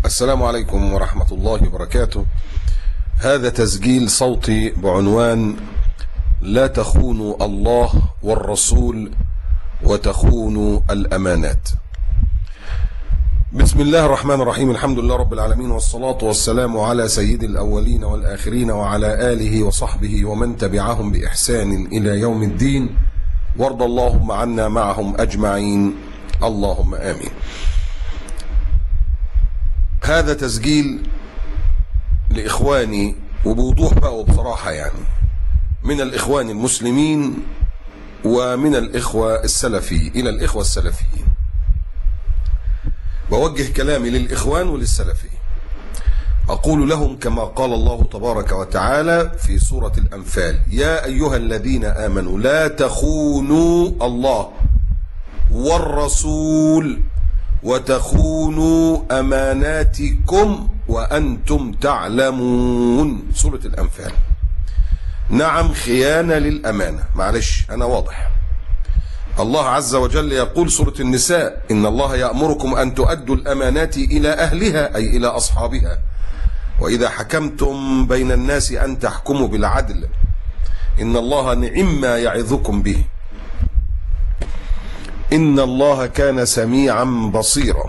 السلام عليكم ورحمة الله وبركاته. هذا تسجيل صوتي بعنوان لا تخونوا الله والرسول وتخونوا الأمانات. بسم الله الرحمن الرحيم، الحمد لله رب العالمين، والصلاة والسلام على سيد الأولين والآخرين وعلى آله وصحبه ومن تبعهم بإحسان إلى يوم الدين، وارض اللهم عنا معهم أجمعين، اللهم آمين. هذا تسجيل لإخواني وبوضوح بقى وبصراحة، يعني من الإخوان المسلمين ومن الإخوة السلفي إلى الإخوة السلفيين. بوجه كلامي للإخوان وللسلفي، أقول لهم كما قال الله تبارك وتعالى في سورة الأنفال: يا أيها الذين آمنوا لا تخونوا الله والرسول وتخونوا أماناتكم وأنتم تعلمون. سورة الأنفال. نعم، خيانة للأمانة، معلش أنا واضح. الله عز وجل يقول سورة النساء: إن الله يأمركم أن تؤدوا الأمانات إلى أهلها، أي إلى أصحابها، وإذا حكمتم بين الناس أن تحكموا بالعدل، إن الله نعم ما يعظكم به، إن الله كان سميعا بصيرا.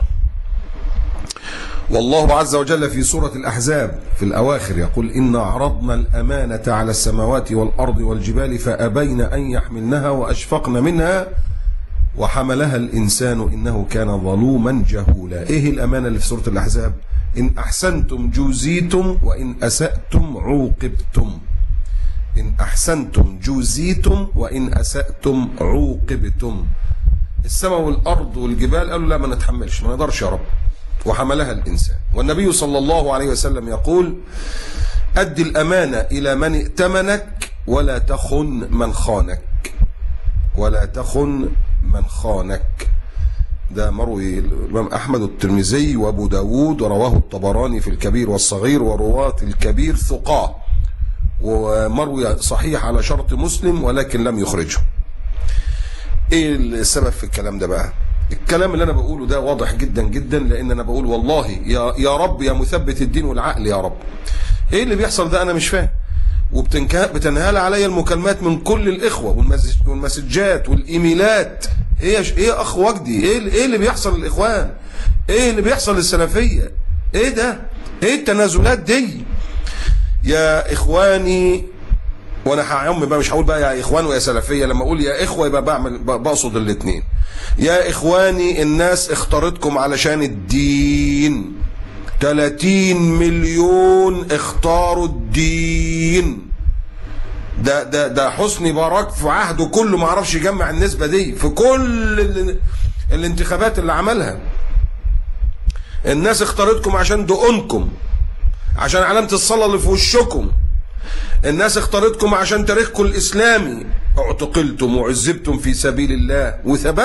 والله عز وجل في سورة الأحزاب في الأواخر يقول: إنا عرضنا الأمانة على السماوات والأرض والجبال فأبين أن يحملنها وأشفقن منها وحملها الإنسان إنه كان ظلوما جهولا. إيه الأمانة اللي في سورة الأحزاب؟ إن أحسنتم جوزيتم وإن أسأتم عوقبتم. إن أحسنتم جوزيتم وإن أسأتم عوقبتم. السماء والأرض والجبال قالوا لا، ما نتحملش، ما نقدرش يا رب، وحملها الإنسان. والنبي صلى الله عليه وسلم يقول: أدي الأمانة إلى من ائتمنك ولا تخن من خانك، ولا تخن من خانك. ده مروي الإمام أحمد والترمذي وأبو داود، ورواه الطبراني في الكبير والصغير، ورواة الكبير ثقاه، ومروي صحيح على شرط مسلم ولكن لم يخرجه. ايه السبب في الكلام ده بقى؟ الكلام اللي انا بقوله ده واضح جدا جدا، لان انا بقول والله يا رب يا مثبت الدين والعقل يا رب، ايه اللي بيحصل ده؟ انا مش فاهم. وبتنهال عليا المكالمات من كل الاخوه والمسجات والايميلات: ايه يا اخ وجدي، ايه اللي بيحصل للاخوان؟ ايه اللي بيحصل للسلفيه؟ ايه ده؟ ايه التنازلات دي يا اخواني؟ وانا هعم بقى، مش هقول بقى يا اخوان ويا سلفيه. لما اقول يا اخوه يبقى بقصد الاثنين. يا اخواني، الناس اختارتكم علشان الدين. 30 مليون اختاروا الدين. ده حسني مبارك في عهده كله ما عرفش يجمع النسبه دي في كل الانتخابات اللي عملها. الناس اختارتكم عشان دقونكم، عشان علامه الصلاه اللي في وشكم. الناس اختارتكم عشان تاريخكم الإسلامي. اعتقلتم وعذبتم في سبيل الله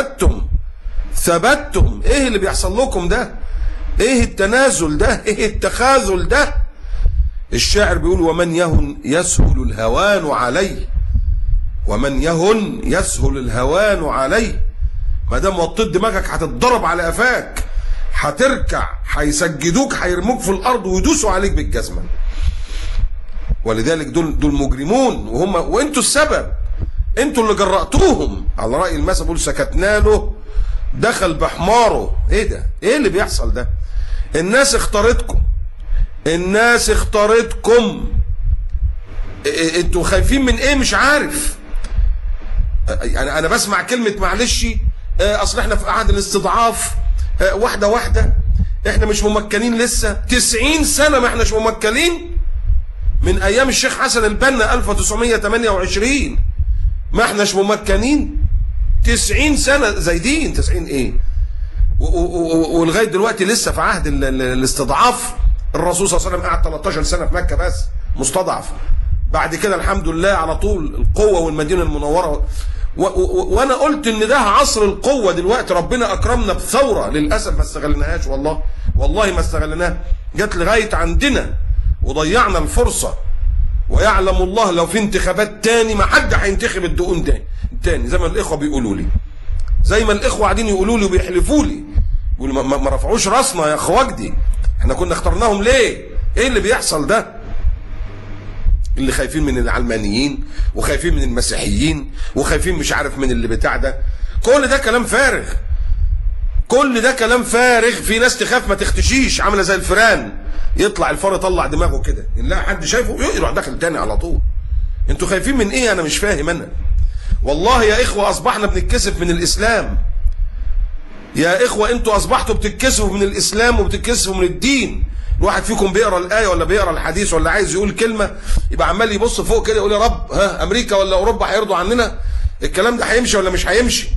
وثبتتم. ايه اللي بيحصل لكم ده؟ ايه التنازل ده؟ ايه التخاذل ده؟ الشاعر بيقول: ومن يهن يسهل الهوان عليه، ومن يهن يسهل الهوان عليه. ما دام وطيت دماغك هتتضرب على قفاك، هتركع، هيسجدوك، هيرموك في الارض ويدوسوا عليك بالجزمه. ولذلك دول مجرمون، وانتوا السبب، انتوا اللي جرأتوهم. على رأي المثل بيقول: سكتنا له دخل بحماره. ايه ده؟ ايه اللي بيحصل ده؟ الناس اختارتكم، الناس اختارتكم. انتوا خايفين من ايه؟ مش عارف. يعني انا بسمع كلمة معلش، اصل احنا في عهد الاستضعاف، واحدة واحدة، احنا مش ممكنين لسه. 90 سنة ما احناش ممكنين، من ايام الشيخ حسن البنا 1928 ما احناش ممكنين. 90 سنة زايدين. 90 ايه؟ ولغاية دلوقتي لسه في عهد الاستضعاف. الرسول صلى الله عليه وسلم قعد 13 سنة في مكة بس مستضعف. بعد كده الحمد لله على طول القوة والمدينة المنورة. وانا قلت ان ده عصر القوة دلوقتي. ربنا اكرمنا بثورة، للأسف ما استغلناهاش. والله ما استغلناها. جت لغاية عندنا وضيعنا الفرصة. ويعلم الله لو في انتخابات تاني ما حد هينتخب الدقون تاني، زي ما الاخوة بيقولوا لي، زي ما الاخوة قاعدين يقولوا لي وبيحلفوا لي، ما رفعوش راسنا يا اخواجدي. احنا كنا اخترناهم ليه؟ ايه اللي بيحصل ده؟ اللي خايفين من العلمانيين وخايفين من المسيحيين وخايفين مش عارف من اللي بتاع ده. كل ده كلام فارغ، كل ده كلام فارغ. في ناس تخاف ما تختشيش، عامله زي الفيران، يطلع الفار يطلع دماغه كده، ان لا حد شايفه يروح داخل تاني على طول. انتوا خايفين من ايه؟ انا مش فاهم. انا والله يا اخوه اصبحنا بنتكسف من الاسلام. يا اخوه انتوا اصبحتوا بتتكسفوا من الاسلام وبتتكسفوا من الدين. الواحد فيكم بيقرا الايه ولا بيقرا الحديث ولا عايز يقول كلمه يبقى عمال يبص فوق كده يقول يا رب، ها امريكا ولا اوروبا هيرضوا عننا؟ الكلام ده هيمشي ولا مش هيمشي؟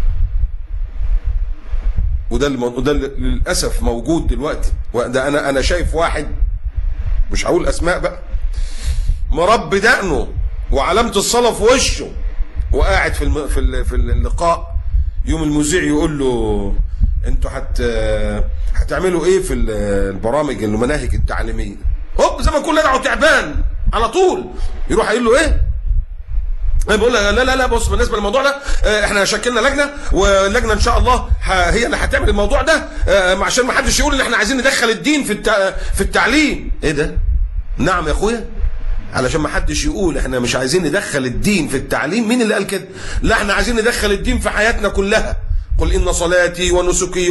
وده للاسف موجود دلوقتي. وده انا شايف واحد، مش هقول اسماء بقى، مربي دقنه وعلامه الصلاه في وشه، وقاعد في اللقاء، يوم المذيع يقول له انتوا هتعملوا ايه في البرامج المناهج التعليميه؟ هوب زي ما يكون لدعه تعبان على طول، يروح قايل له ايه؟ بقول له لا بص، بالنسبه للموضوع ده احنا شكلنا لجنه، واللجنه ان شاء الله هي اللي هتعمل الموضوع ده، عشان ما حدش يقول ان احنا عايزين ندخل الدين في التعليم. ايه ده؟ نعم يا اخويا، علشان ما حدش يقول احنا مش عايزين ندخل الدين في التعليم. مين اللي قال كده؟ لا احنا عايزين ندخل الدين في حياتنا كلها. قل ان صلاتي ونسكي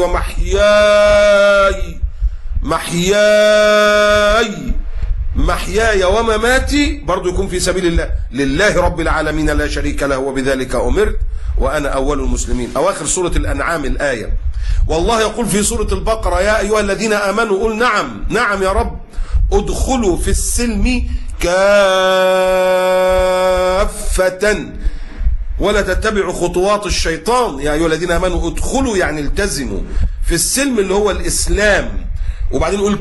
محياي ومماتي برضو يكون في سبيل الله، لله رب العالمين لا شريك له وبذلك أمرت وأنا أول المسلمين. أواخر سورة الأنعام الآية. والله يقول في سورة البقرة يا أيها الذين آمنوا قل نعم نعم يا رب ادخلوا في السلم كافة ولا تتبعوا خطوات الشيطان. يا أيها الذين آمنوا ادخلوا يعني التزموا في السلم اللي هو الإسلام، وبعدين نقول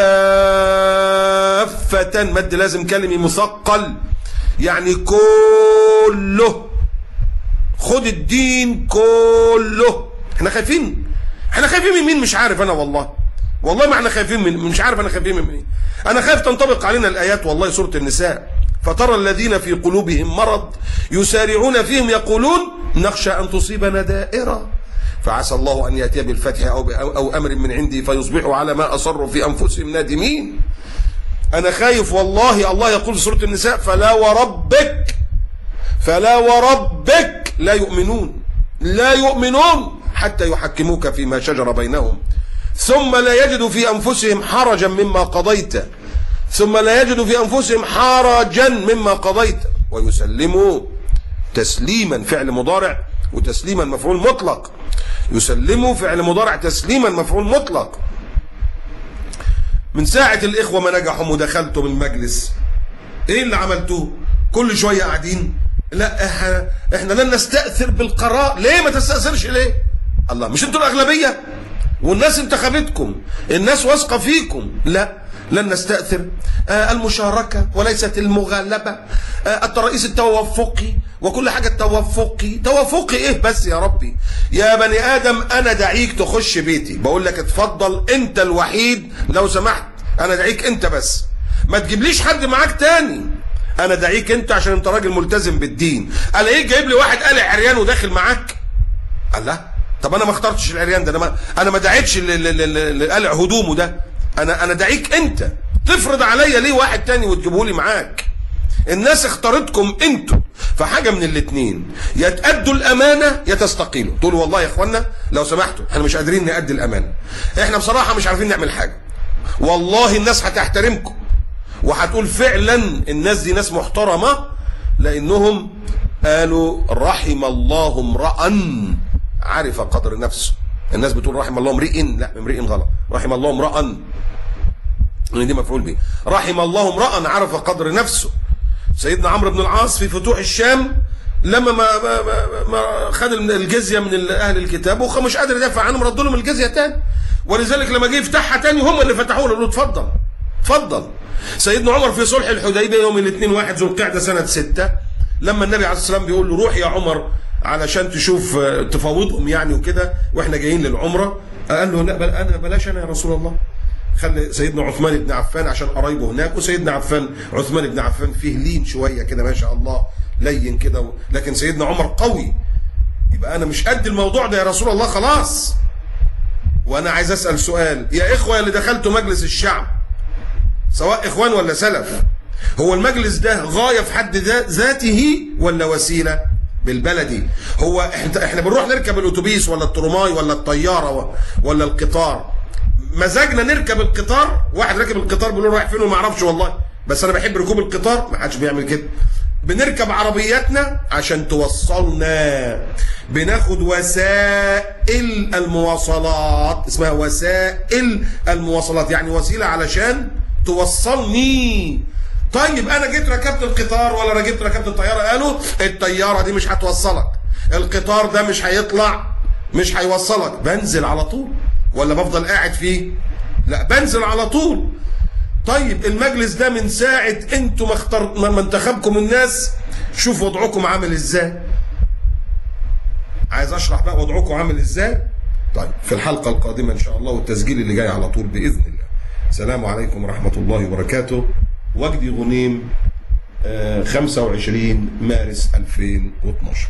كافة، مد لازم كلمي مثقل، يعني كله، خد الدين كله. احنا خايفين من مين؟ مش عارف انا، والله ما احنا خايفين من، مش عارف انا خايفين من مين. انا خايف تنطبق علينا الايات، والله سورة النساء، فترى الذين في قلوبهم مرض يسارعون فيهم يقولون نخشى ان تصيبنا دائرة فعسى الله أن يأتي بالفتح أو أمر من عندي فيصبحوا على ما أصروا في أنفسهم نادمين. أنا خايف والله. الله يقول في سورة النساء فلا وربك لا يؤمنون حتى يحكموك فيما شجر بينهم ثم لا يجدوا في أنفسهم حرجا مما قضيت ويسلموا تسليما، فعل مضارع وتسليما مفعول مطلق. يسلموا فعل مضارع تسليما مفعول مطلق. من ساعة الإخوة ما نجحوا ودخلتم المجلس، إيه اللي عملتوه؟ كل شوية قاعدين لا إحنا لن نستأثر بالقرار. ليه ما تستأثرش ليه؟ الله، مش أنتوا الأغلبية والناس انتخبتكم، الناس واثقة فيكم. لا، لن نستأثر. المشاركة وليست المغالبة، الرئيس التوافقي وكل حاجة توافقي ايه بس يا ربي؟ يا بني آدم أنا دعيك تخش بيتي، بقول لك اتفضل أنت الوحيد لو سمحت، أنا دعيك أنت بس، ما تجيبليش حد معاك تاني. أنا دعيك أنت عشان أنت راجل ملتزم بالدين. ألاقيك جايب لي واحد قالع عريان وداخل معاك. الله، طب أنا ما اخترتش العريان ده، أنا ما دعيتش اللي قالع هدومه ده. أنا دعيك أنت، تفرض عليا ليه واحد تاني وتجيبه لي معاك؟ الناس اختارتكم انتوا، فحاجه من الاثنين، يا تأدوا الامانه يا تستقيلوا. تقولوا والله يا اخوانا لو سمحتوا احنا مش قادرين نأدي الامانه، احنا بصراحه مش عارفين نعمل حاجه. والله الناس هتحترمكم وهتقول فعلا الناس دي ناس محترمه، لانهم قالوا رحم الله امرأ عرف قدر نفسه. الناس بتقول رحم الله امرئ، لا امرئ غلط، رحم الله امرأ دي مفعول به. رحم الله امرأ عرف قدر نفسه. سيدنا عمرو بن العاص في فتوح الشام لما ما خد الجزيه من اهل الكتاب ومش قادر يدافع عنهم، ردوا لهم الجزيه تاني، ولذلك لما جه يفتحها تاني هم اللي فتحوها، قالوا له اتفضل. سيدنا عمر في صلح الحديبيه يوم الاثنين 1 ذو القعده سنه 6، لما النبي عليه الصلاه والسلام بيقول له روح يا عمر علشان تشوف تفاوضهم يعني وكده واحنا جايين للعمره، قال له لا بلاش انا يا رسول الله، خلي سيدنا عثمان بن عفان عشان قرايبه هناك، وسيدنا عثمان بن عفان فيه لين شويه كده ما شاء الله، لين كده، لكن سيدنا عمر قوي. يبقى انا مش قد الموضوع ده يا رسول الله، خلاص وانا عايز اسال سؤال يا اخوه اللي دخلتوا مجلس الشعب، سواء اخوان ولا سلف، هو المجلس ده غايه في حد ذاته ولا وسيله؟ بالبلدي هو احنا بنروح نركب الاتوبيس ولا الترماي ولا الطياره ولا القطار، مزاجنا نركب القطار. واحد راكب القطار بيقول له رايح فين وما اعرفش والله، بس انا بحب ركوب القطار، ما حدش بيعمل كده. بنركب عربياتنا عشان توصلنا، بناخد وسائل المواصلات، اسمها وسائل المواصلات، يعني وسيله علشان توصلني. طيب انا جيت ركبت القطار ولا جيت ركبت الطياره، قالوا الطياره دي مش هتوصلك، القطار ده مش هيطلع، مش هيوصلك، بنزل على طول ولا بفضل قاعد فيه؟ لا بنزل على طول. طيب المجلس ده من ساعه انتم ما انتخبكم الناس، شوف وضعكم عامل ازاي. عايز اشرح بقى وضعكم عامل ازاي؟ طيب في الحلقه القادمه ان شاء الله، والتسجيل اللي جاي على طول باذن الله. السلام عليكم ورحمه الله وبركاته. وجدي غنيم، 25 مارس 2012.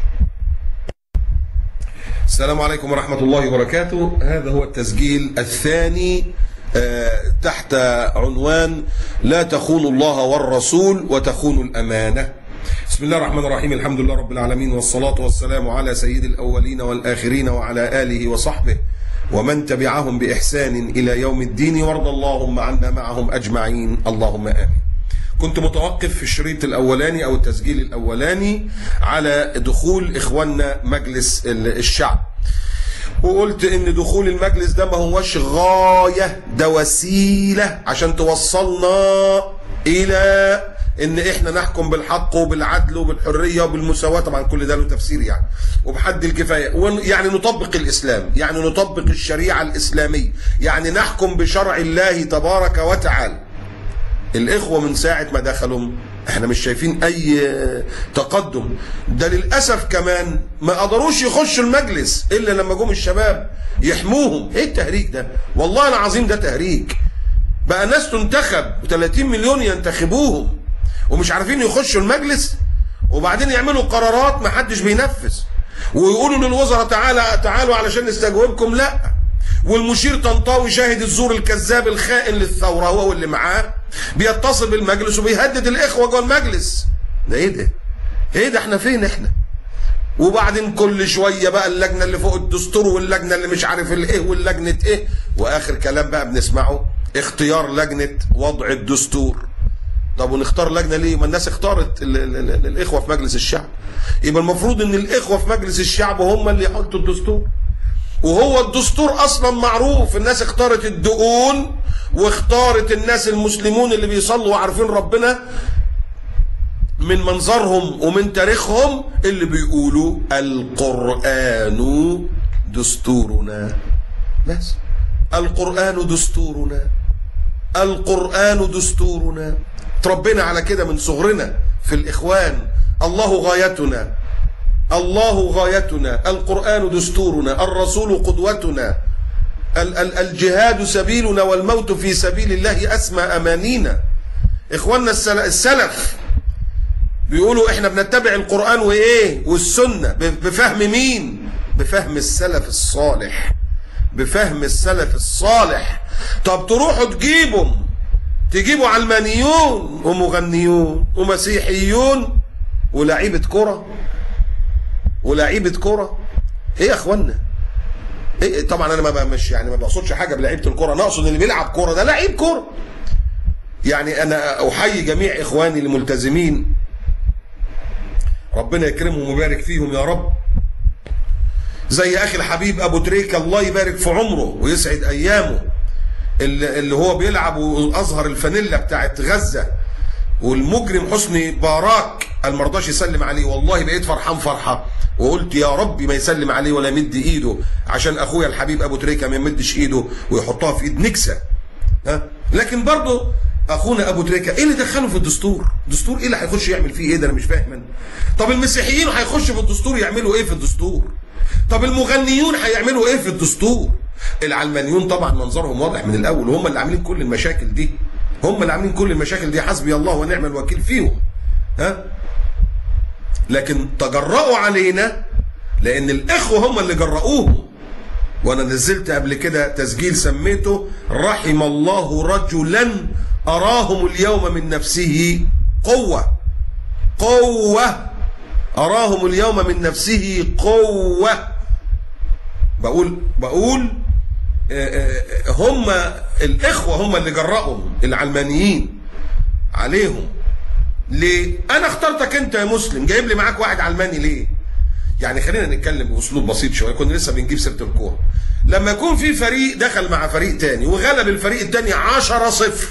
السلام عليكم ورحمة الله وبركاته. هذا هو التسجيل الثاني تحت عنوان لا تخونوا الله والرسول وتخونوا الأمانة. بسم الله الرحمن الرحيم، الحمد لله رب العالمين، والصلاة والسلام على سيد الأولين والآخرين وعلى آله وصحبه ومن تبعهم بإحسان إلى يوم الدين، وارض اللهم عنا معهم أجمعين، اللهم آمين. كنت متوقف في الشريط الأولاني أو التسجيل الأولاني على دخول إخواننا مجلس الشعب، وقلت إن دخول المجلس ده ما هوش غاية، ده وسيلة عشان توصلنا إلى إن إحنا نحكم بالحق وبالعدل وبالحرية وبالمساواة. طبعا كل ده له تفسير يعني، وبحد الكفاية، يعني نطبق الإسلام، يعني نطبق الشريعة الإسلامية، يعني نحكم بشرع الله تبارك وتعالى. الإخوة من ساعة ما دخلوا احنا مش شايفين أي تقدم، ده للأسف كمان ما قدروش يخشوا المجلس إلا لما جم الشباب يحموهم. إيه التهريج ده؟ والله العظيم ده تهريج. بقى ناس تنتخب و30 مليون ينتخبوهم ومش عارفين يخشوا المجلس، وبعدين يعملوا قرارات ما حدش بينفذ، ويقولوا للوزراء تعالوا علشان نستجوبكم. لا، والمشير طنطاوي شاهد الزور الكذاب الخائن للثوره هو واللي معاه بيتصل بالمجلس وبيهدد الاخوه جوه المجلس. ده ايه ده؟ ايه ده؟ احنا فين احنا؟ وبعدين كل شويه بقى اللجنه اللي فوق الدستور واللجنه اللي مش عارف الايه واللجنه ايه، واخر كلام بقى بنسمعه اختيار لجنه وضع الدستور. طب ونختار لجنه ليه؟ ما الناس اختارت الاخوه في مجلس الشعب. يبقى المفروض ان الاخوه في مجلس الشعب هم اللي يحطوا الدستور، وهو الدستور اصلا معروف. الناس اختارت الدقون واختارت الناس المسلمون اللي بيصلوا وعارفين ربنا من منظرهم ومن تاريخهم، اللي بيقولوا القرآن دستورنا. بس القرآن دستورنا، القرآن دستورنا. تربينا على كده من صغرنا في الإخوان. الله غايتنا، الله غايتنا، القرآن دستورنا، الرسول قدوتنا، الجهاد سبيلنا والموت في سبيل الله أسمى أمانينا. إخواننا السلف بيقولوا إحنا بنتبع القرآن وإيه والسنة بفهم مين؟ بفهم السلف الصالح، بفهم السلف الصالح. طب تروحوا تجيبوا علمانيون ومغنيون ومسيحيون ولاعيبة كرة ولاعيبة كرة. ايه يا اخوانا؟ إيه؟ طبعا انا ما بقصدش حاجه بلعيبه الكرة، انا اقصد اللي بيلعب كرة ده لعيب كرة. يعني انا احيي جميع اخواني الملتزمين، ربنا يكرمهم ويبارك فيهم يا رب، زي اخي الحبيب ابو تريكة الله يبارك في عمره ويسعد ايامه، اللي هو بيلعب واظهر الفانيلا بتاعت غزة، والمجرم حسني باراك المرضاش يسلم عليه. والله بقيت فرحان فرحه، وقلت يا ربي ما يسلم عليه ولا يمد ايده، عشان اخويا الحبيب ابو تريكة ما يمدش ايده ويحطها في ايد نكسه. لكن برضه اخونا ابو تريكة ايه اللي دخله في الدستور؟ الدستور ايه اللي هيخش يعمل فيه ايه؟ ده انا مش فاهم. طب المسيحيين هيخشوا في الدستور يعملوا ايه في الدستور؟ طب المغنيون هيعملوا ايه في الدستور؟ العلمانيون طبعا منظرهم واضح من الاول، وهم اللي عاملين كل المشاكل دي، هم اللي عاملين كل المشاكل دي، حسبي الله ونعم الوكيل فيهم. لكن تجرؤوا علينا لان الاخوه هم اللي جرؤوهم، وانا نزلت قبل كده تسجيل سميته رحم الله رجلا اراهم اليوم من نفسه قوة. اراهم اليوم من نفسه قوة. بقول هم الاخوة هم اللي جرأهم العلمانيين عليهم. ليه؟ انا اخترتك انت يا مسلم، جايب لي معاك واحد علماني ليه؟ يعني خلينا نتكلم باسلوب بسيط شويه، كنا لسه بنجيب سيره الكوره. لما يكون في فريق دخل مع فريق تاني وغلب الفريق التاني 10-0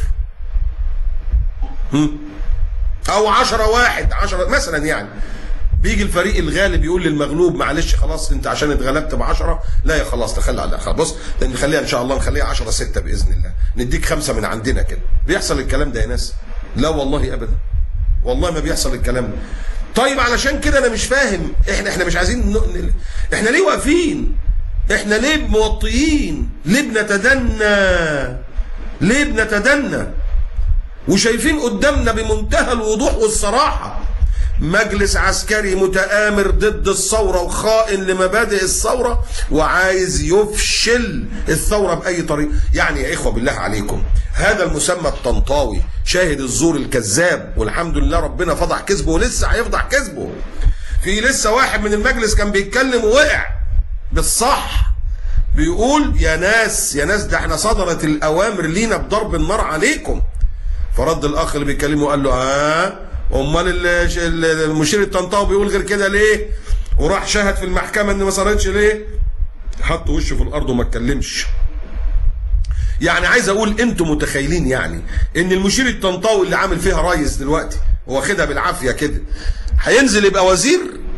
او 10-1 10 مثلا، يعني بيجي الفريق الغالب يقول للمغلوب معلش خلاص انت عشان اتغلبت ب10 لا يا خلاص تخلى على الاخر، بص نخليها ان شاء الله نخليها 10-6 باذن الله، نديك 5 من عندنا كده. بيحصل الكلام ده يا ناس؟ لا والله ابدا، والله ما بيحصل الكلام ده. طيب علشان كده انا مش فاهم احنا مش عايزين احنا ليه واقفين؟ احنا ليه موطئين؟ ليه بنتدنى وشايفين قدامنا بمنتهى الوضوح والصراحة مجلس عسكري متآمر ضد الثورة وخائن لمبادئ الثورة وعايز يفشل الثورة بأي طريقة. يعني يا إخوة بالله عليكم، هذا المسمى الطنطاوي شاهد الزور الكذاب، والحمد لله ربنا فضح كذبه ولسه هيفضح كذبه. في لسه واحد من المجلس كان بيتكلم ووقع بالصح، بيقول يا ناس ده احنا صدرت الأوامر لينا بضرب النار عليكم. فرد الأخ اللي بيتكلمه قال له امال المشير الطنطاوي بيقول غير كده ليه؟ وراح شاهد في المحكمه ان ما صارتش ليه؟ حط وشه في الارض وما اتكلمش. يعني عايز اقول انتم متخيلين يعني ان المشير الطنطاوي اللي عامل فيها ريس دلوقتي واخدها بالعافيه كده هينزل يبقى وزير؟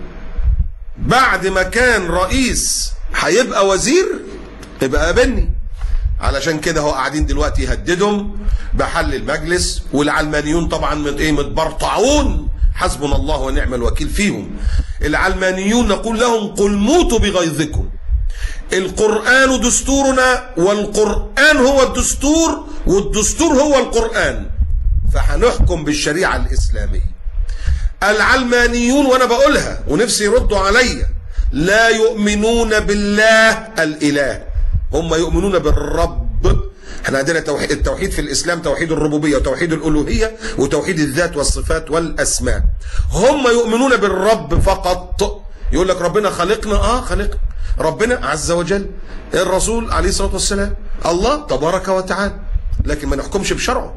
بعد ما كان رئيس هيبقى وزير؟ يبقى قابلني. علشان كده هو قاعدين دلوقتي يهددهم بحل المجلس، والعلمانيون طبعا متبرطعون، حسبنا الله ونعم الوكيل فيهم. العلمانيون نقول لهم قل موتوا بغيظكم، القرآن دستورنا والقرآن هو الدستور والدستور هو القرآن، فهنحكم بالشريعة الإسلامية. العلمانيون وانا بقولها ونفسي يردوا عليا لا يؤمنون بالله الإله، هم يؤمنون بالرب. احنا عندنا التوحيد في الإسلام توحيد الربوبية وتوحيد الألوهية وتوحيد الذات والصفات والأسماء. هم يؤمنون بالرب فقط. يقول لك ربنا خلقنا، خلق ربنا عز وجل، الرسول عليه الصلاة والسلام، الله تبارك وتعالى، لكن ما نحكمش بشرعه،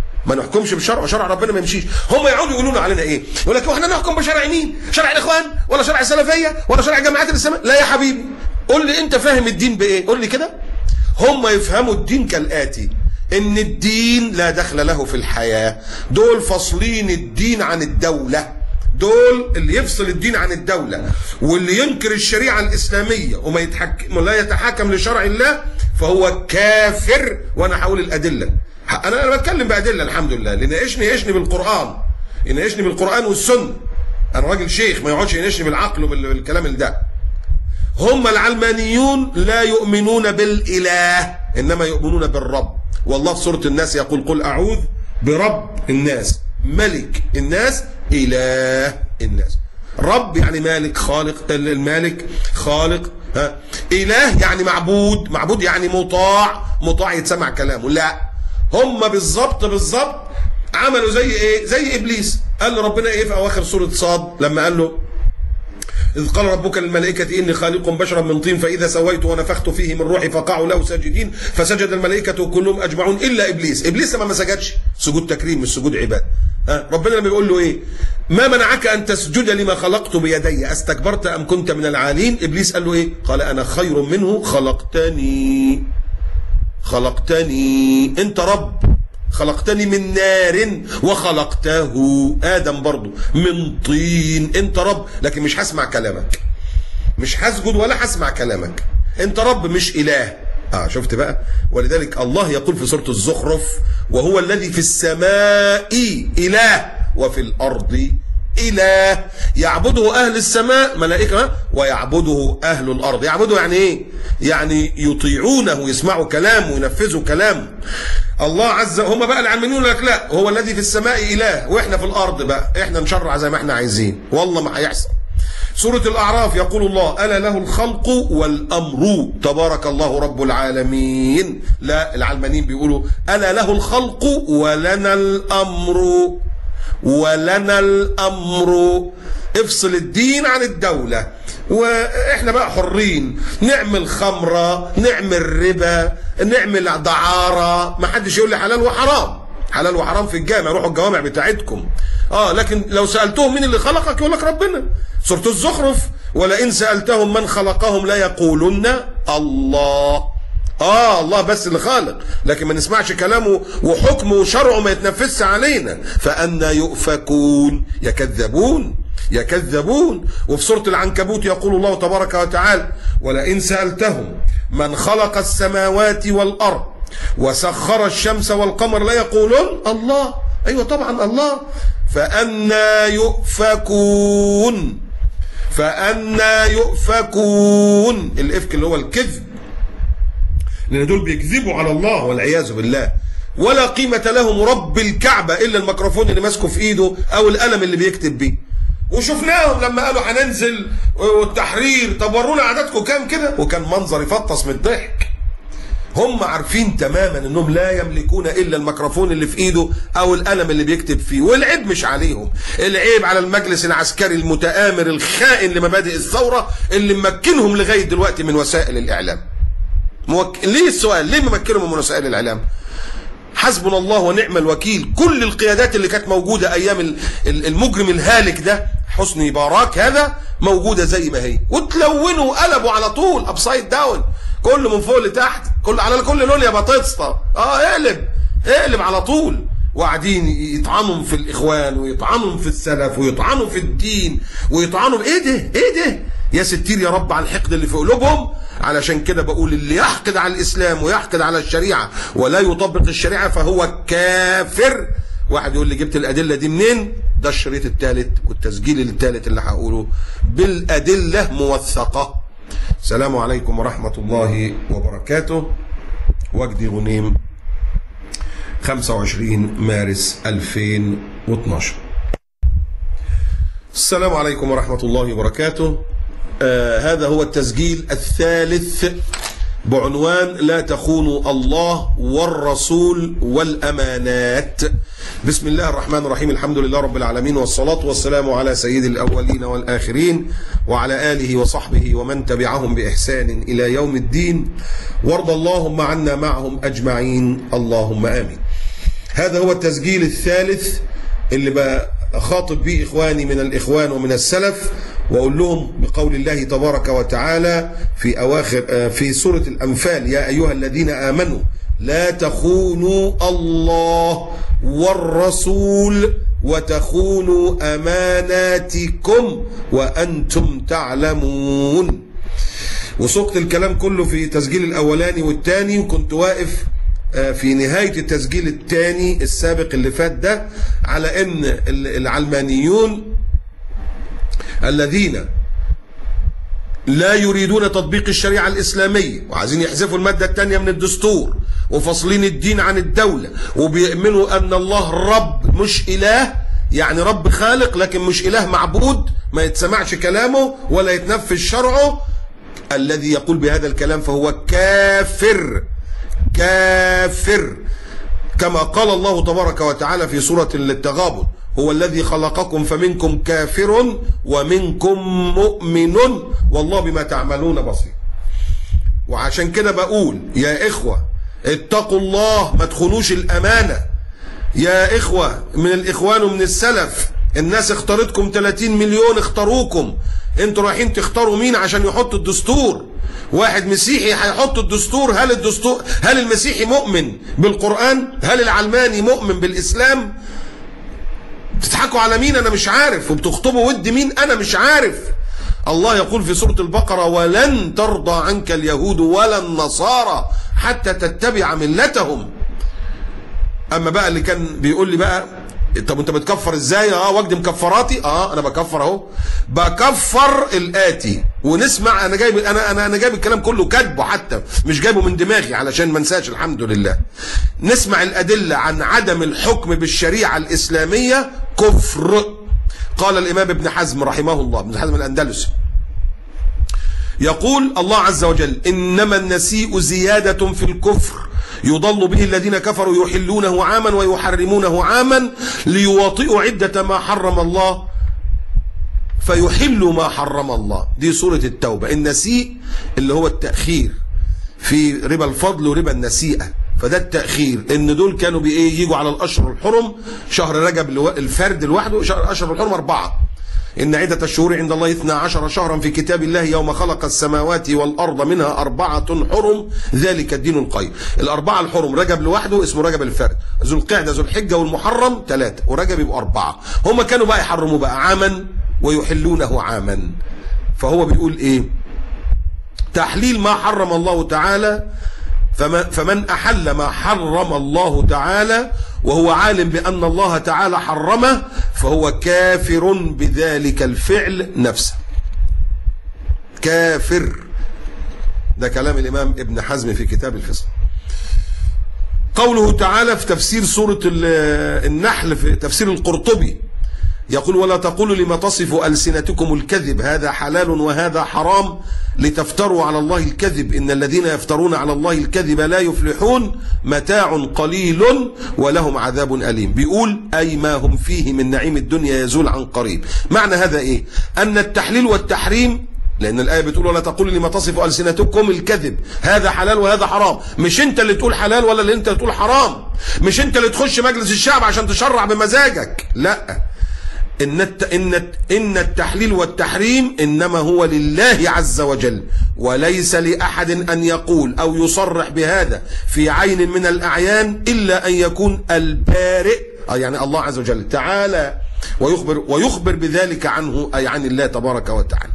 شرع ربنا ما يمشيش. هم يقعدوا يقولوا علينا ايه؟ يقول لك احنا نحكم بشرع مين؟ شرع الاخوان ولا شرع السلفيه ولا شرع جماعات الاسلام؟ لا يا حبيبي، قول لي انت فاهم الدين بايه؟ قول لي كده. هم يفهموا الدين كالاتي: ان الدين لا دخل له في الحياه، دول فاصلين الدين عن الدوله، دول اللي يفصل الدين عن الدوله، واللي ينكر الشريعه الاسلاميه ولا يتحاكم لشرع الله فهو كافر. وانا هقول الادله، انا بتكلم بادله الحمد لله، اللي يناقشني بالقران، يناقشني بالقران والسنه. انا راجل شيخ ما يقعدش يناقشني بالعقل وبالكلام ده. هم العلمانيون لا يؤمنون بالاله انما يؤمنون بالرب. والله في سوره الناس يقول قل اعوذ برب الناس ملك الناس اله الناس. رب يعني مالك، خالق، المالك خالق، اله يعني معبود يعني مطاع يتسمع كلامه. لا، هم بالظبط عملوا زي ايه؟ زي ابليس. قال له ربنا ايه في اواخر سوره صاد لما قال له إذ قال ربك للملائكة إني خالق بشرا من طين فإذا سويت ونفخت فيه من روحي فقعوا له ساجدين فسجد الملائكة كلهم أجمعون إلا إبليس. إبليس ما سجدش، سجود تكريم مش سجود عبادة. ربنا لما بيقول له إيه؟ ما منعك أن تسجد لما خلقت بيدي أستكبرت أم كنت من العالين؟ إبليس قال له إيه؟ قال أنا خير منه خلقتني أنت رب، خلقتني من نار وخلقته آدم برضو من طين. انت رب لكن مش هسمع كلامك، مش هسجد ولا هسمع كلامك، انت رب مش اله. شفت بقى؟ ولذلك الله يقول في سورة الزخرف وهو الذي في السماء إله وفي الأرض إله يعبده أهل السماء ملائكة ويعبده أهل الأرض. يعبده يعني إيه؟ يعني يطيعونه، يسمعوا كلامه، ينفذوا كلامه. الله عز هم بقى العلمانيون لك لا، هو الذي في السماء إله وإحنا في الأرض بقى إحنا نشرع زي ما إحنا عايزين. والله ما هيحصل. سورة الأعراف يقول الله: ألا له الخلق والأمر تبارك الله رب العالمين. لا، العلمانيين بيقولوا ألا له الخلق ولنا الأمر، ولنا الأمر. افصل الدين عن الدولة، واحنا بقى حرين نعمل خمرة، نعمل ربا، نعمل دعارة، ما حدش يقول لي حلال وحرام. حلال وحرام في الجامع، روحوا الجوامع بتاعتكم. لكن لو سألتهم مين اللي خلقك يقول لك ربنا. سورة الزخرف: ولئن سألتهم من خلقهم لا يقولن الله. الله بس اللي خالق، لكن ما نسمعش كلامه وحكمه وشرعه ما يتنفذش علينا. فأنا يؤفكون؟ يكذبون يكذبون. وفي سورة العنكبوت يقول الله تبارك وتعالى: ولئن سألتهم من خلق السماوات والأرض وسخر الشمس والقمر لا يقولون الله. أيوة طبعا الله. فأنا يؤفكون؟ فأنا يؤفكون؟ الإفك اللي هو الكذب، لأن دول بيكذبوا على الله والعياذ بالله. ولا قيمة لهم رب الكعبة إلا الميكروفون اللي ماسكه في إيده أو القلم اللي بيكتب بيه. وشفناهم لما قالوا هننزل والتحرير، طب ورونا عددكم كام كده، وكان منظر يفطس من الضحك. هم عارفين تماما انهم لا يملكون الا الميكروفون اللي في ايده او القلم اللي بيكتب فيه. والعيب مش عليهم، العيب على المجلس العسكري المتآمر الخائن لمبادئ الثورة اللي ممكنهم لغاية دلوقتي من وسائل الاعلام. ليه السؤال؟ ليه ممكنهم من وسائل الاعلام؟ حسبنا الله ونعم الوكيل. كل القيادات اللي كانت موجودة ايام المجرم الهالك ده حسني مبارك هذا موجودة زي ما هي، وتلونوا وقلبوا على طول ابسايد داون، كله من فوق لتحت، على كل لون يا بطاطسة. اقلب على طول. وقاعدين يطعنوا في الاخوان ويطعنوا في السلف ويطعنوا في الدين ويطعنوا ايه ده يا ستير يا رب على الحقد اللي في قلوبهم. علشان كده بقول: اللي يحقد على الاسلام ويحقد على الشريعه ولا يطبق الشريعه فهو كافر. واحد يقول لي جبت الادله دي منين؟ ده الشريط الثالث والتسجيل الثالث اللي هقوله بالادله موثقه. السلام عليكم ورحمه الله وبركاته. وجدي غنيم، 25 مارس 2012. السلام عليكم ورحمة الله وبركاته. هذا هو التسجيل الثالث بعنوان: لا تخونوا الله والرسول والأمانات. بسم الله الرحمن الرحيم. الحمد لله رب العالمين، والصلاة والسلام على سيد الأولين والآخرين وعلى آله وصحبه ومن تبعهم بإحسان إلى يوم الدين، وارض اللهم عنا معهم أجمعين، اللهم آمين. هذا هو التسجيل الثالث اللي بخاطب به إخواني من الإخوان ومن السلف، وأقول لهم بقول الله تبارك وتعالى في أواخر في سورة الأنفال: يا أيها الذين آمنوا لا تخونوا الله والرسول وتخونوا أماناتكم وأنتم تعلمون. وسقت الكلام كله في تسجيل الأولاني والثاني، وكنت واقف في نهاية التسجيل الثاني السابق اللي فات ده على ان العلمانيون الذين لا يريدون تطبيق الشريعة الإسلامية وعايزين يحذفوا المادة الثانية من الدستور وفصلين الدين عن الدولة وبيؤمنوا أن الله رب مش إله، يعني رب خالق لكن مش إله معبود ما يتسمعش كلامه ولا يتنفذ شرعه. الذي يقول بهذا الكلام فهو كافر كافر، كما قال الله تبارك وتعالى في سورة التغابن: هو الذي خلقكم فمنكم كافر ومنكم مؤمن والله بما تعملون بصير. وعشان كده بقول يا إخوة اتقوا الله، ما تخونوش الأمانة. يا إخوة من الإخوان ومن السلف، الناس اختارتكم 30 مليون اختاروكم، انتوا رايحين تختاروا مين عشان يحطوا الدستور؟ واحد مسيحي هيحط الدستور. هل المسيحي مؤمن بالقرآن؟ هل العلماني مؤمن بالإسلام؟ بتضحكوا على مين؟ أنا مش عارف. وبتخطبوا ود مين؟ أنا مش عارف. الله يقول في سورة البقرة: ولن ترضى عنك اليهود ولا النصارى حتى تتبع ملتهم. أما بقى اللي كان بيقول لي بقى: طب انت بتكفر ازاي؟ وجدي مكفراتي. انا بكفر اهو، بكفر الاتي. ونسمع، انا جايب الكلام كله كاتبه، حتى مش جايبه من دماغي علشان ما انساش، الحمد لله. نسمع الادله عن عدم الحكم بالشريعه الاسلاميه كفر. قال الإمام ابن حزم رحمه الله، ابن حزم الأندلسي، يقول الله عز وجل: إنما النسيء زيادة في الكفر يضل به الذين كفروا يحلونه عاما ويحرمونه عاما ليواطئوا عدة ما حرم الله فيحلوا ما حرم الله. دي سورة التوبة. النسيء اللي هو التأخير في ربا الفضل وربا النسيئة، فده التأخير، ان دول كانوا يجوا على الأشهر الحرم، شهر رجب الفرد لوحده، أشهر الحرم 4. إن عدة الشهور عند الله 12 شهرا في كتاب الله يوم خلق السماوات والأرض منها 4 حرم ذلك الدين القيم. الأربعة الحرم، رجب لوحده اسمه رجب الفرد، ذو القعدة ذو الحجة والمحرم 3، ورجب يبقوا 4. هم كانوا بقى يحرموا بقى عاما ويحلونه عاما. فهو بيقول ايه؟ تحليل ما حرم الله تعالى، فمن أحل ما حرم الله تعالى وهو عالم بأن الله تعالى حرمه فهو كافر بذلك الفعل نفسه. كافر. ده كلام الإمام ابن حزم في كتاب الفصل. قوله تعالى في تفسير سورة النحل في تفسير القرطبي يقول: ولا تقولوا لما تصف ألسنتكم الكذب هذا حلال وهذا حرام لتفتروا على الله الكذب إن الذين يفترون على الله الكذب لا يفلحون متاع قليل ولهم عذاب أليم. بيقول أي ما هم فيه من نعيم الدنيا يزول عن قريب. معنى هذا إيه؟ أن التحليل والتحريم، لأن الآية بتقول: ولا تقولوا لما تصف ألسنتكم الكذب هذا حلال وهذا حرام. مش أنت اللي تقول حلال ولا اللي أنت اللي تقول حرام، مش أنت اللي تخش مجلس الشعب عشان تشرع بمزاجك، لا. إن التحليل والتحريم إنما هو لله عز وجل، وليس لأحد أن يقول أو يصرح بهذا في عين من الأعيان إلا أن يكون البارئ، يعني الله عز وجل تعالى، ويخبر بذلك عنه، أي عن الله تبارك وتعالى.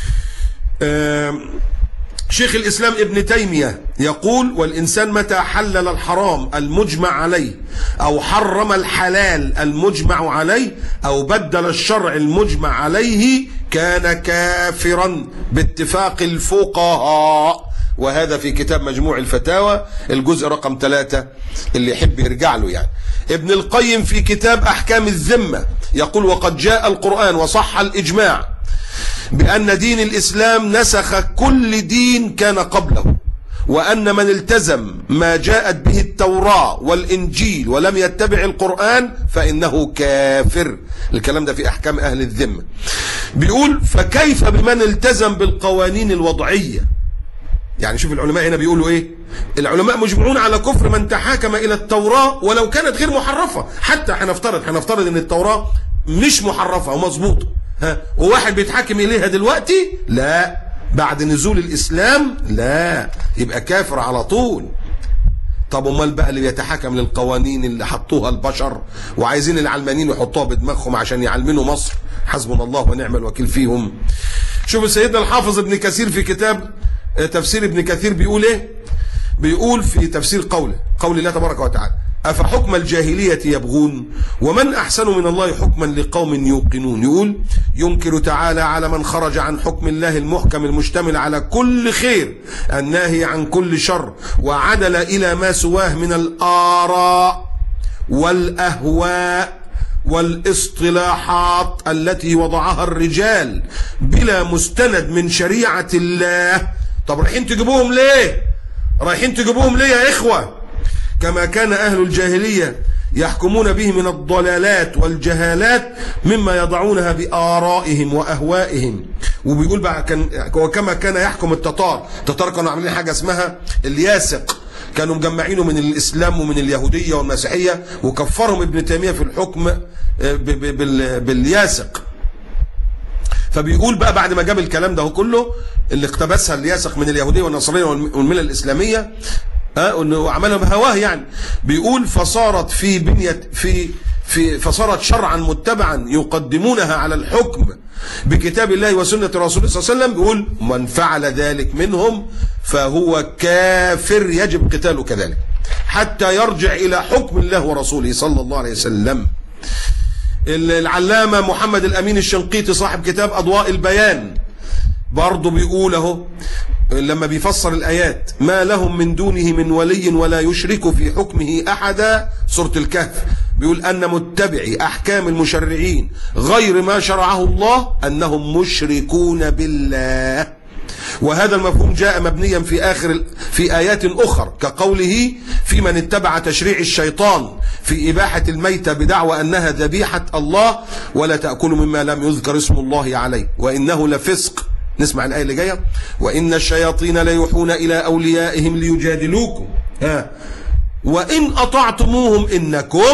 شيخ الإسلام ابن تيمية يقول: والإنسان متى حلل الحرام المجمع عليه أو حرم الحلال المجمع عليه أو بدل الشرع المجمع عليه كان كافرا باتفاق الفقهاء. وهذا في كتاب مجموع الفتاوى الجزء رقم 3 اللي يحب يرجع له يعني. ابن القيم في كتاب أحكام الذمة يقول: وقد جاء القرآن وصح الإجماع بأن دين الإسلام نسخ كل دين كان قبله، وأن من التزم ما جاءت به التوراة والإنجيل ولم يتبع القرآن فإنه كافر. الكلام ده في أحكام أهل الذمة. بيقول: فكيف بمن التزم بالقوانين الوضعية؟ يعني شوف العلماء هنا بيقولوا إيه؟ العلماء مجمعون على كفر من تحاكم إلى التوراة ولو كانت غير محرفة. حتى هنفترض إن التوراة مش محرفة ومظبوطة، وواحد بيتحاكم إليها دلوقتي، لا، بعد نزول الإسلام لا، يبقى كافر على طول. طب امال بقى اللي بيتحاكم للقوانين اللي حطوها البشر وعايزين العلمانيين يحطوها بدماغهم عشان يعلمنوا مصر، حسبنا الله ونعم الوكيل فيهم. شوف سيدنا الحافظ ابن كثير في كتاب تفسير ابن كثير بيقول ايه؟ بيقول في تفسير قول الله تبارك وتعالى: أفحكم الجاهلية يبغون ومن أحسن من الله حكما لقوم يوقنون. يقول: ينكر تعالى على من خرج عن حكم الله المحكم المشتمل على كل خير الناهي عن كل شر وعدل إلى ما سواه من الآراء والأهواء والاصطلاحات التي وضعها الرجال بلا مستند من شريعة الله. طب رايحين تجيبوهم ليه؟ رايحين تجيبوهم ليه يا إخوة؟ كما كان أهل الجاهلية يحكمون به من الضلالات والجهالات مما يضعونها بآرائهم وأهوائهم. وبيقول بقى وكما كان يحكم التتار كانوا عاملين حاجة اسمها الياسق، كانوا مجمعينه من الإسلام ومن اليهودية والمسيحية، وكفرهم ابن تيمية في الحكم بالياسق. فبيقول بقى بعد ما جاب الكلام ده كله اللي اقتبسها الياسق من اليهودية والنصرانية والملة الإسلامية وعملها بهواه يعني، بيقول: فصارت فصارت شرعا متبعا يقدمونها على الحكم بكتاب الله وسنة رسوله صلى الله عليه وسلم. بيقول: من فعل ذلك منهم فهو كافر يجب قتاله كذلك حتى يرجع إلى حكم الله ورسوله صلى الله عليه وسلم. العلامة محمد الأمين الشنقيطي صاحب كتاب أضواء البيان برضه بيقول اهو لما بيفسر الآيات: ما لهم من دونه من ولي ولا يشرك في حكمه أحدا، سورة الكهف، بيقول أن متبعي أحكام المشرعين غير ما شرعه الله أنهم مشركون بالله. وهذا المفهوم جاء مبنيا في آيات أخرى كقوله في من اتبع تشريع الشيطان في إباحة الميتة بدعوى أنها ذبيحة الله ولا تأكلوا مما لم يذكر اسم الله عليه وإنه لفسق. نسمع الآية اللي جاية: وإن الشياطين ليوحون إلى أوليائهم ليجادلوكم وإن أطعتموهم إنكم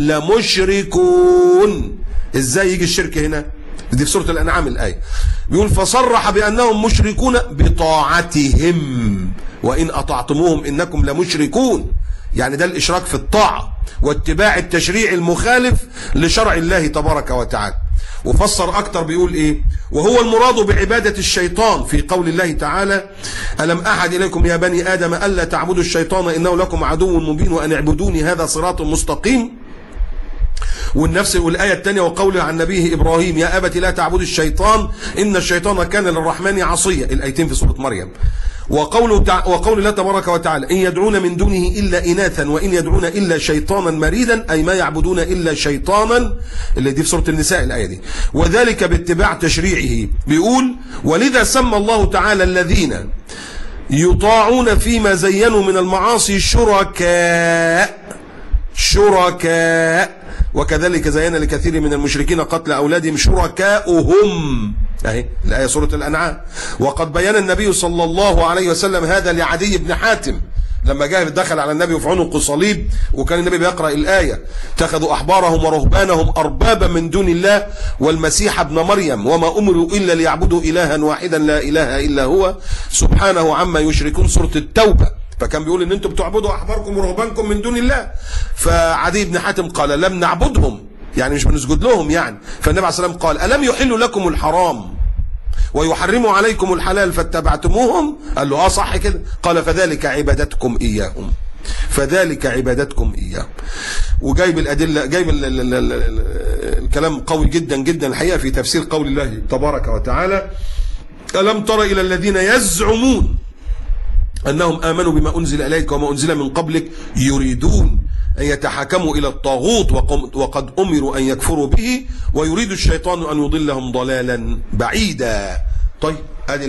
لمشركون. إزاي يجي الشرك هنا؟ دي في سورة الأنعام الآية. بيقول فصرح بأنهم مشركون بطاعتهم وإن أطعتموهم إنكم لمشركون، يعني ده الإشراك في الطاعة واتباع التشريع المخالف لشرع الله تبارك وتعالى. وفسر أكتر بيقول إيه: وهو المراد بعبادة الشيطان في قول الله تعالى: ألم أحد إليكم يا بني آدم ألا تعبدوا الشيطان إنه لكم عدو مبين وأن اعبدوني هذا صراط مستقيم. والنفس والآية الثانية وقوله عن نبيه إبراهيم: يا أبت لا تعبد الشيطان إن الشيطان كان للرحمن عصيا. الآيتين في سورة مريم. وقول الله تبارك وتعالى: إن يدعون من دونه إلا إناثا وإن يدعون إلا شيطانا مريدا، أي ما يعبدون إلا شيطانا، اللي دي في سورة النساء الآية دي، وذلك باتباع تشريعه. بيقول: ولذا سمى الله تعالى الذين يطاعون فيما زينوا من المعاصي شركاء، وكذلك زين لكثير من المشركين قتل أولادهم شركاؤهم. اهي الآية سورة الأنعام. وقد بين النبي صلى الله عليه وسلم هذا لعدي بن حاتم لما جاء دخل على النبي وفي عنقه صليب، وكان النبي بيقرأ الآية: اتخذوا أحبارهم ورهبانهم أربابا من دون الله والمسيح ابن مريم وما أمروا إلا ليعبدوا إلها واحدا لا إله إلا هو سبحانه عما يشركون. سورة التوبة. فكان بيقول ان انتم بتعبدوا احباركم ورهبانكم من دون الله. فعدي بن حاتم قال: لم نعبدهم، يعني مش بنسجد لهم يعني. فالنبي عليه الصلاه والسلام قال: الم يحل لكم الحرام ويحرموا عليكم الحلال فاتبعتموهم؟ قال له: صح كده. قال: فذلك عبادتكم اياهم، فذلك عبادتكم اياهم. وجايب الادله، جايب الكلام قوي جدا جدا الحقيقه في تفسير قول الله تبارك وتعالى: الم تر الى الذين يزعمون أنهم آمنوا بما أنزل إليك وما أنزل من قبلك يريدون أن يتحاكموا إلى الطاغوت وقد أمروا أن يكفروا به ويريد الشيطان أن يضلهم ضلالا بعيدا. طيب هذه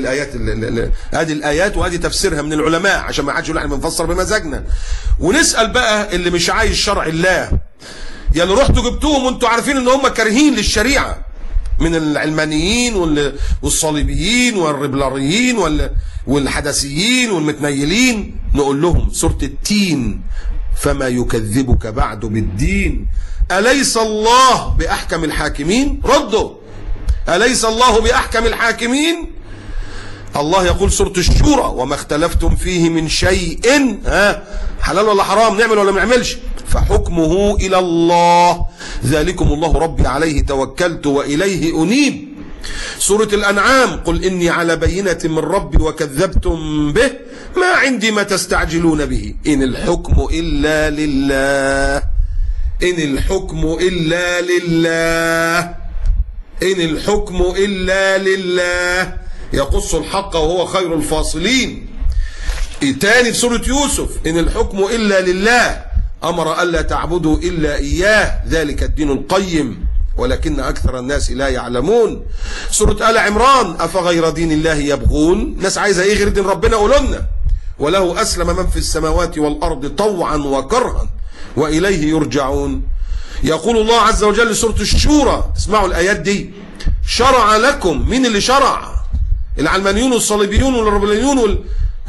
الآيات وهذه تفسيرها من العلماء عشان ما حدش يقول احنا بنفسر بمزاجنا. ونسأل بقى اللي مش عايز شرع الله، يعني رحتوا جبتوهم وانتوا عارفين ان هم كارهين للشريعة من العلمانيين والصليبيين والربلاريين والحدثيين والمتنيلين، نقول لهم سورة التين: فما يكذبك بعد بالدين أليس الله بأحكم الحاكمين؟ ردوا: أليس الله بأحكم الحاكمين؟ الله يقول سورة الشورى: وما اختلفتم فيه من شيء حلال ولا حرام، نعمل ولا ما نعملش، فحكمه إلى الله ذلكم الله ربي عليه توكلت وإليه أنيب. سورة الأنعام: قل إني على بينة من ربي وكذبتم به ما عندي ما تستعجلون به إن الحكم إلا لله، إن الحكم إلا لله، إن الحكم إلا لله يقص الحق وهو خير الفاصلين. تاني في سورة يوسف: إن الحكم إلا لله أمر ألا تعبدوا إلا إياه ذلك الدين القيم ولكن أكثر الناس لا يعلمون. سورة آل عمران: أفغير دين الله يبغون؟ ناس عايزة إيه غير دين ربنا؟ قولوا لنا. وله أسلم من في السماوات والأرض طوعا وكرها وإليه يرجعون. يقول الله عز وجل سورة الشورى، اسمعوا الآيات دي: شرع لكم. مين اللي شرع؟ العلمانيون والصليبيون والربلانيون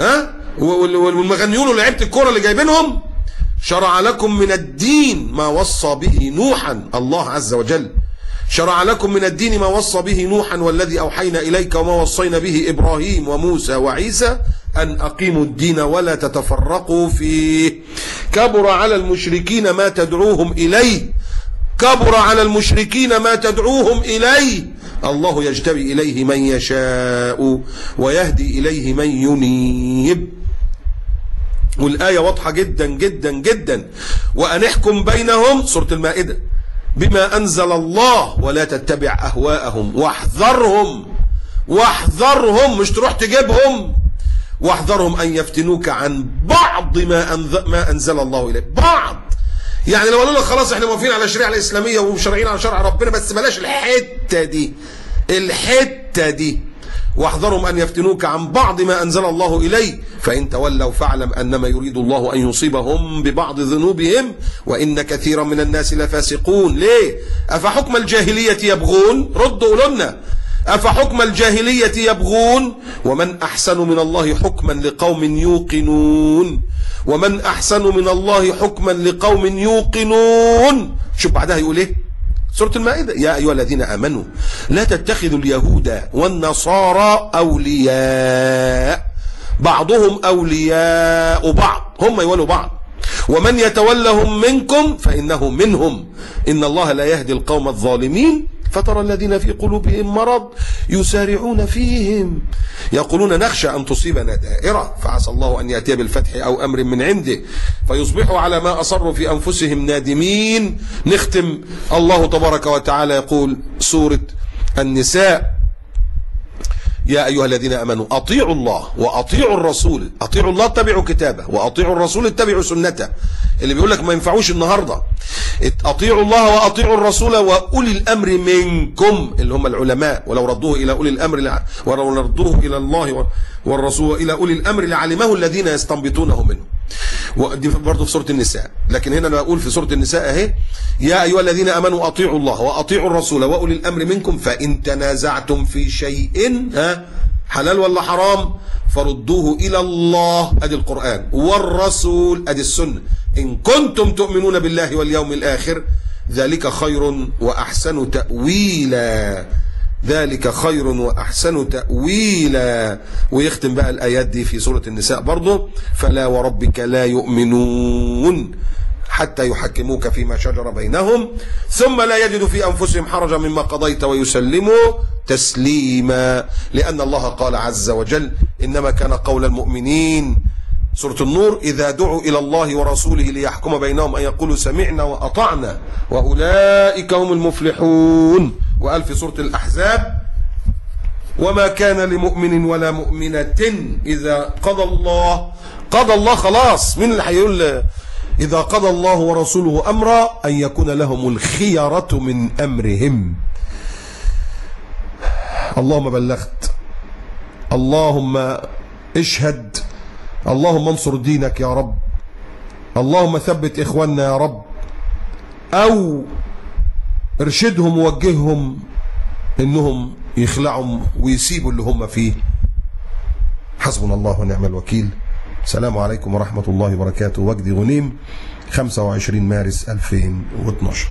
والمغنيون ولاعيبة الكورة اللي جايبينهم. شرع لكم من الدين ما وصى به نوحا، الله عز وجل شرع لكم من الدين ما وصى به نوحا والذي أوحينا إليك وما وصينا به إبراهيم وموسى وعيسى أن أقيموا الدين ولا تتفرقوا فيه. كبر على المشركين ما تدعوهم إليه، كبر على المشركين ما تدعوهم إليه. الله يجتبي إليه من يشاء ويهدي إليه من ينيب. والآية واضحة جدا جدا جدا: وأن احكم بينهم، سورة المائدة، بما أنزل الله ولا تتبع أهواءهم واحذرهم، مش تروح تجيبهم، واحذرهم أن يفتنوك عن بعض ما أنزل الله إليك. بعض يعني لو قالوا لك خلاص احنا موافقين على الشريعه الاسلاميه وشرعين على شرع ربنا بس بلاش الحته دي واحذرهم ان يفتنوك عن بعض ما انزل الله اليه فان تولوا فاعلم انما يريد الله ان يصيبهم ببعض ذنوبهم وان كثيرا من الناس لفاسقون. ليه؟ افحكم الجاهليه يبغون؟ ردوا لنا. افحكم الجاهليه يبغون ومن احسن من الله حكما لقوم يوقنون. ومن احسن من الله حكما لقوم يوقنون. شوف بعدها يقول ايه؟ سورة المائدة: يا أيها الذين آمنوا لا تتخذوا اليهود والنصارى أولياء بعضهم أولياء بعض، هم يولوا بعض، ومن يتولهم منكم فإنه منهم إن الله لا يهدي القوم الظالمين. فترى الذين في قلوبهم مرض يسارعون فيهم يقولون نخشى أن تصيبنا دائرة فعسى الله أن يأتي بالفتح أو أمر من عنده فيصبحوا على ما أصروا في أنفسهم نادمين. نختم. الله تبارك وتعالى يقول سورة النساء: يا أيها الذين آمنوا أطيعوا الله وأطيعوا الرسول. أطيعوا الله اتبعوا كتابه، وأطيعوا الرسول اتبعوا سنته. اللي بيقول لك ما ينفعوش النهارده أطيعوا الله وأطيعوا الرسول وأولي الأمر منكم اللي هم العلماء، ولو ردوه إلى أولي الأمر ولو ردوه إلى الله والرسول وإلى أولي الأمر لعلمه الذين يستنبطونه منه. ودي برضه في سورة النساء، لكن هنا أنا بقول في سورة النساء أهي: يا أيها الذين آمنوا أطيعوا الله وأطيعوا الرسول وأولي الأمر منكم فإن تنازعتم في شيء حلال ولا حرام فردوه إلى الله أدي القرآن والرسول أدي السنة إن كنتم تؤمنون بالله واليوم الآخر ذلك خير وأحسن تأويلا. ذلك خير وأحسن تأويلا. ويختم بقى الآيات دي في سورة النساء برضه: فلا وربك لا يؤمنون حتى يحكموك فيما شجر بينهم ثم لا يجدوا في أنفسهم حرجا مما قضيت ويسلموا تسليما. لأن الله قال عز وجل: إنما كان قول المؤمنين سورة النور إذا دعوا إلى الله ورسوله ليحكم بينهم أن يقولوا سمعنا وأطعنا وأولئك هم المفلحون. وقال في سورة الأحزاب: وما كان لمؤمن ولا مؤمنة إذا قضى الله خلاص. مين اللي هيقول إذا قضى الله ورسوله أمرا أن يكون لهم الخيرة من أمرهم. اللهم بلغت، اللهم اشهد، اللهم انصر دينك يا رب، اللهم ثبت إخواننا يا رب، أو ارشدهم ووجههم إنهم يخلعوا ويسيبوا اللي هم فيه. حسبنا الله ونعم الوكيل. السلام عليكم ورحمة الله وبركاته. وجدي غنيم، 25 مارس 2012.